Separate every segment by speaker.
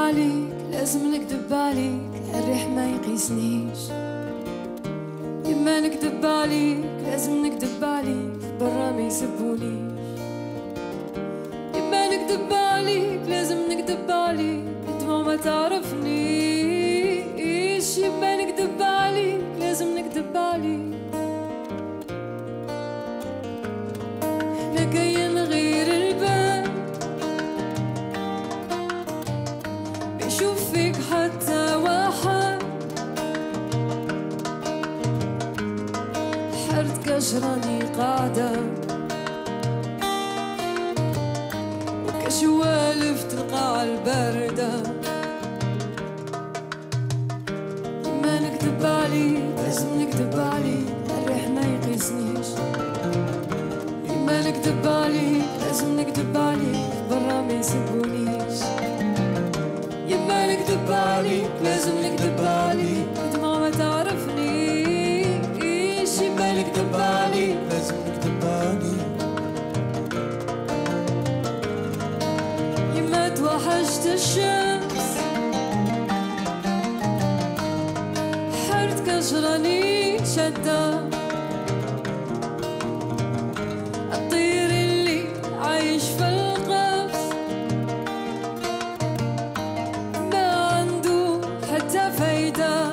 Speaker 1: عليك لازم نكدب عليك، الريح ما يقيسنيش. يما نكدب عليك لازم نكدب عليك، برا ما يسبونيش. يما نكدب عليك لازم نكدب عليك، دموع ما تعرفنيش. يما نكدب عليك لازم نكدب عليك، احنا جايين غير الباب بيشوف فيك حتى واحد. حرت كشراني قاعدة وكشوالف تلقى الباردة. ما نكذب عليك لازم نكذب عليك، الريح ما يقيسنيش. ما نكذب عليك لازم نكذب عليك، برا ما يسبونيش. يما نكذب عليك لازم نكذب عليك، دموع ما تعرفنيش. يما نكذب عليك لازم نكذب عليك. يما توحشت الشمس حرت كشراني شدة، الطير اللي عايش في القفص ما عنده حتى فايدة.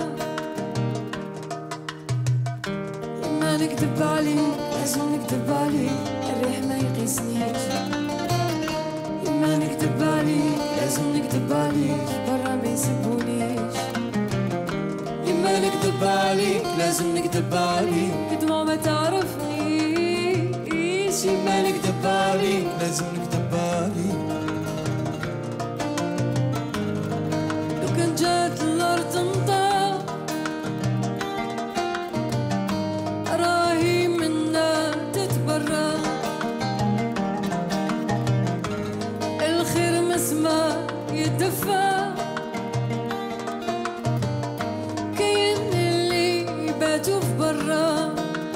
Speaker 1: يما نكذب عليك لازم نكذب عليك، الريح ما يقيسنيش. يما نكذب عليك لازم نكذب عليك، برا ما يسبونيش. يما نكذب عليك لازم نكذب عليك، دموع ما تعرفنيش. يما نكذب عليك لازم نكذب عليك. لو كان جات الأرض تمطر راهي منا تتبرى، الخير مسمى يدفى، كاين اللي يباتوا في برا.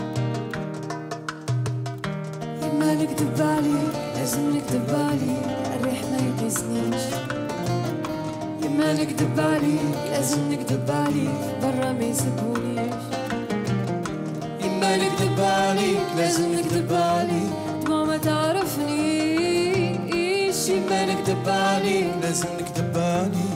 Speaker 1: يما نكذب عليك لازم نكذب عليك، الريح ما يقيسنيش. يما نكذب عليك لازم نكذب عليك، برا ما يسبونيش. يما نكذب عليك لازم نكذب عليك، دموع ما تعرفنيش. يما نكذب عليك لازم نكذب عليك.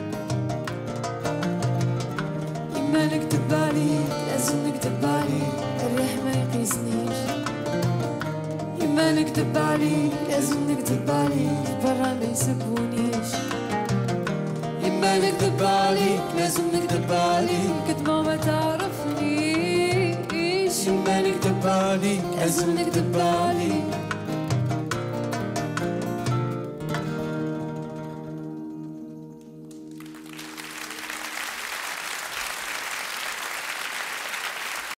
Speaker 1: يما نكذب عليك لازم نكذب عليك، الريح ما يقيسنيش. يما نكذب عليك لازم نكذب عليك، برا ما يسبونيش. يما نكذب عليك لازم نكذب عليك، دموع ما تعرفنيش. يما نكذب عليك لازم نكذب عليك.